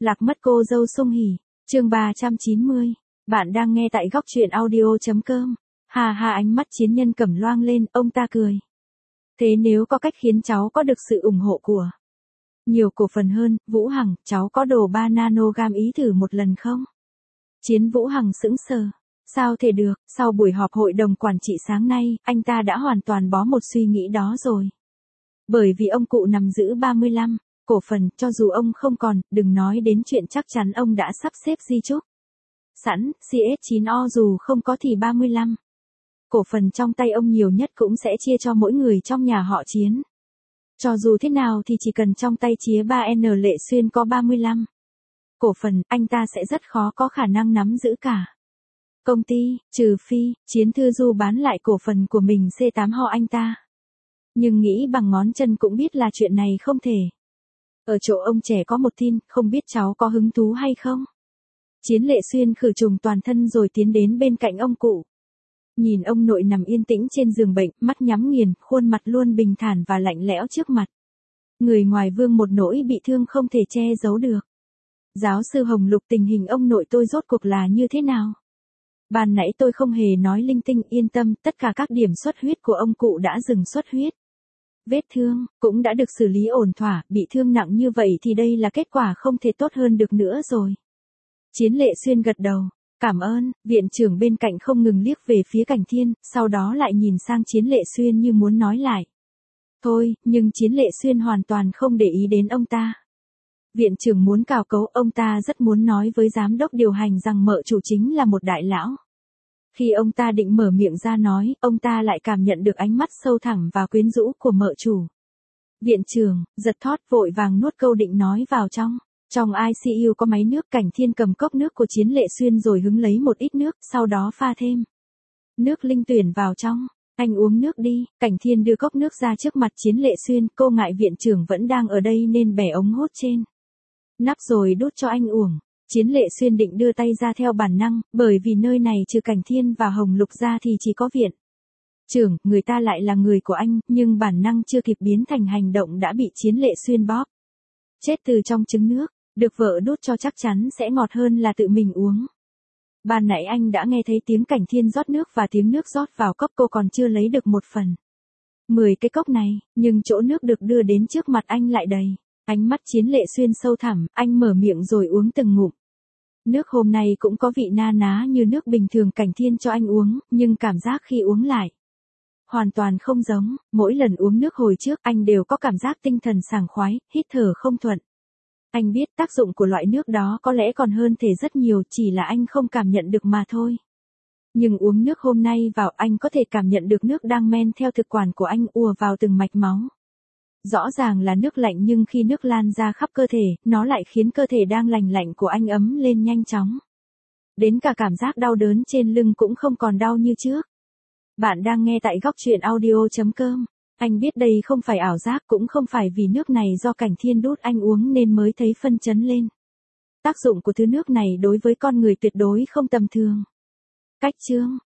Lạc mất cô dâu Sung Hỉ, chương 390. Bạn đang nghe tại góc truyện audio.com. Hà hà, ánh mắt Chiến Nhân Cẩm loang lên, ông ta cười. Thế nếu có cách khiến cháu có được sự ủng hộ của nhiều cổ phần hơn, Vũ Hằng, cháu có đồ 3 nanogam ý thử một lần không? Chiến Vũ Hằng sững sờ. Sao thể được, sau buổi họp hội đồng quản trị sáng nay, anh ta đã hoàn toàn bó một suy nghĩ đó rồi. Bởi vì ông cụ nắm giữ 35 cổ phần, cho dù ông không còn, đừng nói đến chuyện chắc chắn ông đã sắp xếp di chúc sẵn, CS9O dù không có thì 35 cổ phần trong tay ông nhiều nhất cũng sẽ chia cho mỗi người trong nhà họ Chiến. Cho dù thế nào thì chỉ cần trong tay Chía 3N Lệ Xuyên có 35 cổ phần, anh ta sẽ rất khó có khả năng nắm giữ cả công ty, trừ phi, Chiến Thư Du bán lại cổ phần của mình C8 ho anh ta. Nhưng nghĩ bằng ngón chân cũng biết là chuyện này không thể. Ở chỗ ông trẻ có một tin, không biết cháu có hứng thú hay không? Chiến Lệ Xuyên khử trùng toàn thân rồi tiến đến bên cạnh ông cụ. Nhìn ông nội nằm yên tĩnh trên giường bệnh, mắt nhắm nghiền, khuôn mặt luôn bình thản và lạnh lẽo trước mặt. Người ngoài vương một nỗi bị thương không thể che giấu được. Giáo sư Hồng Lục, tình hình ông nội tôi rốt cuộc là như thế nào? Ban nãy tôi không hề nói linh tinh, yên tâm, tất cả các điểm xuất huyết của ông cụ đã dừng xuất huyết. Vết thương cũng đã được xử lý ổn thỏa, bị thương nặng như vậy thì đây là kết quả không thể tốt hơn được nữa rồi. Chiến Lệ Xuyên gật đầu, cảm ơn. Viện trưởng bên cạnh không ngừng liếc về phía Cảnh Thiên, sau đó lại nhìn sang Chiến Lệ Xuyên như muốn nói lại. Thôi, nhưng Chiến Lệ Xuyên hoàn toàn không để ý đến ông ta. Viện trưởng muốn cào cấu, ông ta rất muốn nói với giám đốc điều hành rằng mợ chủ chính là một đại lão. Khi ông ta định mở miệng ra nói, ông ta lại cảm nhận được ánh mắt sâu thẳm và quyến rũ của mợ chủ. Viện trưởng, giật thót vội vàng nuốt câu định nói vào trong. Trong ICU có máy nước. Cảnh Thiên cầm cốc nước của Chiến Lệ Xuyên rồi hứng lấy một ít nước, sau đó pha thêm nước linh tuyển vào trong. Anh uống nước đi. Cảnh Thiên đưa cốc nước ra trước mặt Chiến Lệ Xuyên, cô ngại viện trưởng vẫn đang ở đây nên bẻ ống hút trên nắp rồi đút cho anh uống. Chiến Lệ Xuyên định đưa tay ra theo bản năng, bởi vì nơi này trừ Cảnh Thiên và Hồng Lục ra thì chỉ có viện trưởng, người ta lại là người của anh, nhưng bản năng chưa kịp biến thành hành động đã bị Chiến Lệ Xuyên bóp chết từ trong trứng nước. Được vợ đút cho chắc chắn sẽ ngọt hơn là tự mình uống. Ban nãy anh đã nghe thấy tiếng Cảnh Thiên rót nước và tiếng nước rót vào cốc, cô còn chưa lấy được 1/10 cái cốc này, nhưng chỗ nước được đưa đến trước mặt anh lại đầy. Ánh mắt Chiến Lệ Xuyên sâu thẳm, anh mở miệng rồi uống từng ngụm. Nước hôm nay cũng có vị na ná như nước bình thường Cảnh Thiên cho anh uống, nhưng cảm giác khi uống lại hoàn toàn không giống. Mỗi lần uống nước hồi trước anh đều có cảm giác tinh thần sảng khoái, hít thở không thuận. Anh biết tác dụng của loại nước đó có lẽ còn hơn thể rất nhiều, chỉ là anh không cảm nhận được mà thôi. Nhưng uống nước hôm nay vào, anh có thể cảm nhận được nước đang men theo thực quản của anh ùa vào từng mạch máu. Rõ ràng là nước lạnh nhưng khi nước lan ra khắp cơ thể, nó lại khiến cơ thể đang lành lạnh của anh ấm lên nhanh chóng. Đến cả cảm giác đau đớn trên lưng cũng không còn đau như trước. Bạn đang nghe tại góc truyện audio.com. Anh biết đây không phải ảo giác, cũng không phải vì nước này do Cảnh Thiên đút anh uống nên mới thấy phân chấn lên. Tác dụng của thứ nước này đối với con người tuyệt đối không tầm thường. Cách chương,